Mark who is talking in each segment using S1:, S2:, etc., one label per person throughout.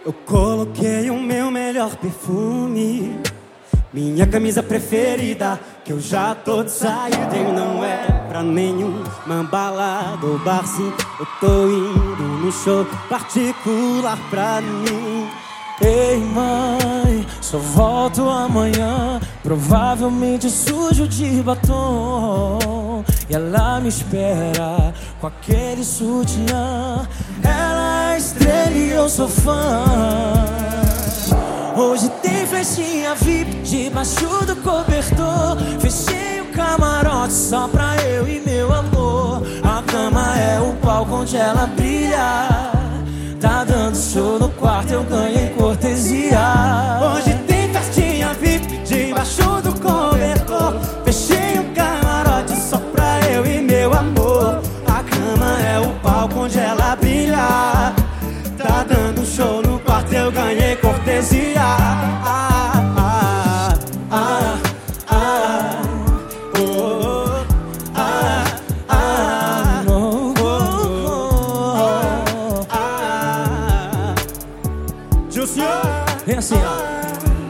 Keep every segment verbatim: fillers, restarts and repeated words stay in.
S1: Eu coloquei o meu melhor perfume, minha camisa preferida, que eu já tô de saída e não é pra nenhuma balada ou barzinho. Eu tô indo num show particular pra mim.
S2: Ei mãe, só volto amanhã, provavelmente sujo de batom. E ela me espera com aquele sutiã. Ela é estrela e eu sou fã. Hoje tem festinha V I P debaixo do cobertor. Fechei o camarote só pra eu e meu amor. A cama é o palco onde ela brilha. Tá dando show no quarto, eu ganhei cortesia.
S1: Hoje tem festinha V I P debaixo do cobertor. Fechei um camarote só pra eu e meu amor. A cama é o palco onde ela brilha. Tá dando show no quarto, eu ganhei cortesia. Ah, ah, ah, ah, oh, ah, ah, oh, oh, ah.
S2: Vem assim, ó.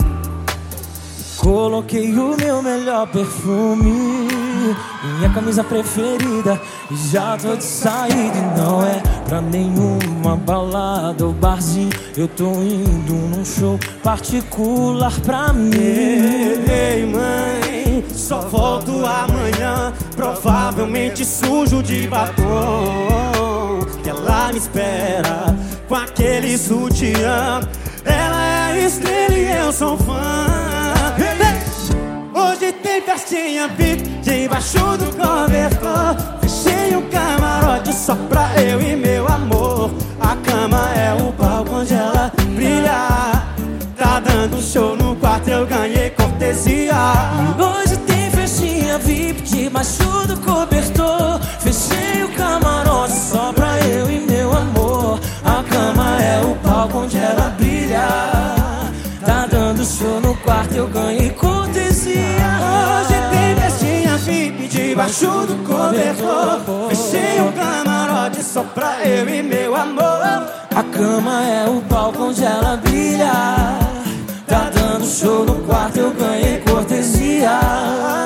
S2: Coloquei o meu melhor perfume, minha camisa preferida, e já tô de saída. E não é pra nenhuma balada ou barzinho, eu tô indo num show particular pra mim.
S1: Ei mãe, só volto amanhã, provavelmente sujo de batom. Que ela me espera com aquele sutiã. Ela é estrela e eu sou fã. Hoje tem festinha V I P debaixo do cobertor. Fechei um camarote só pra eu e meu amor. A cama é o palco onde ela brilha. Tá dando show no quarto, eu ganhei cortesia.
S2: Hoje tem festinha V I P debaixo do cobertor. Fechei o camarote só pra eu e meu amor. A cama é o palco onde ela brilha. Tá dando show no quarto, eu ganhei cortesia.
S1: Hoje tem festinha V I P debaixo do cobertor. Fechei um camarote só pra eu e meu amor.
S2: A cama é o palco onde ela brilha. Tá dando show no quarto, eu ganhei cortesia.